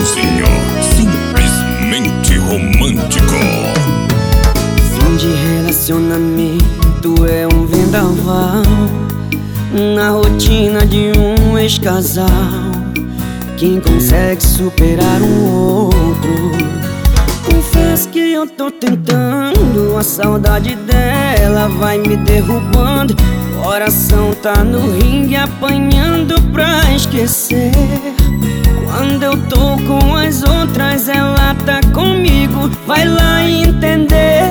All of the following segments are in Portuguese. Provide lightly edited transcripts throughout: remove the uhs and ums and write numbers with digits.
Alanzinho, simplesmente romântico. Fim de relacionamento é um vendaval na rotina de um ex-casal. Quem consegue superar um outro? Confesso que eu tô tentando, a saudade dela vai me derrubando. Coração tá no ringue apanhando pra esquecer. Quando eu tô com as outras, ela tá comigo, vai lá entender.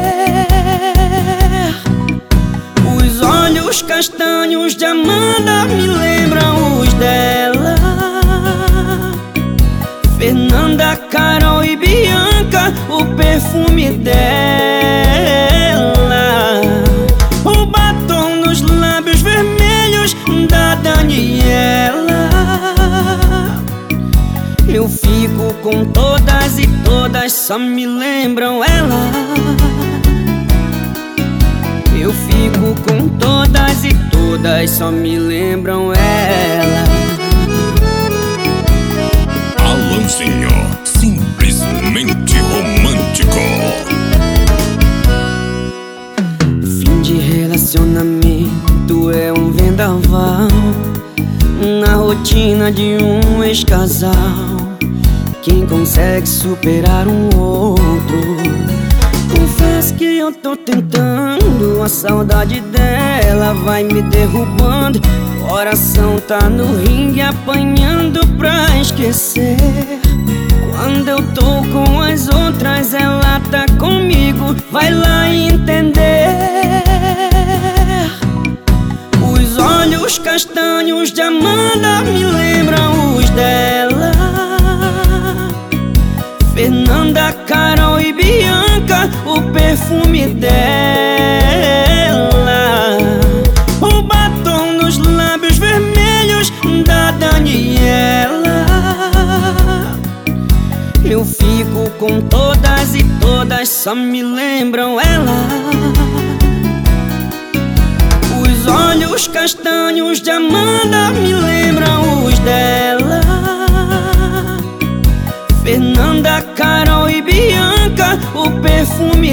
Os olhos castanhos de Amanda me lembram os dela. Fernanda, Carol e Bianca, o perfume dela. O batom nos lábios vermelhos da Daniela. Eu fico com todas e todas só me lembram ela. Eu fico com todas e todas só me lembram ela. Alanzinho, simplesmente romântico. Fim de relacionamento é um vendaval na rotina de um ex-casal. Quem consegue superar um outro? Confesso que eu tô tentando, a saudade dela vai me derrubando. Coração tá no ringue apanhando pra esquecer. Quando eu tô com as outras, ela tá comigo, vai lá entender. Os olhos castanhos de Amanda me lembram os dela. Fernanda, Carol e Bianca, o perfume dela. O batom nos lábios vermelhos da Daniela. Eu fico com todas e todas só me lembram ela. Os olhos castanhos de Amanda me lembram os dela. Fernanda, Carol e Bianca, o perfume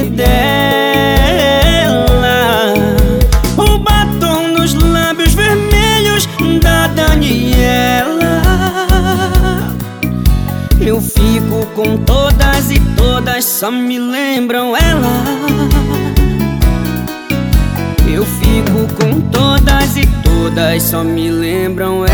dela. O batom nos lábios vermelhos da Daniela. Eu fico com todas e todas só me lembram ela. Eu fico com todas e todas só me lembram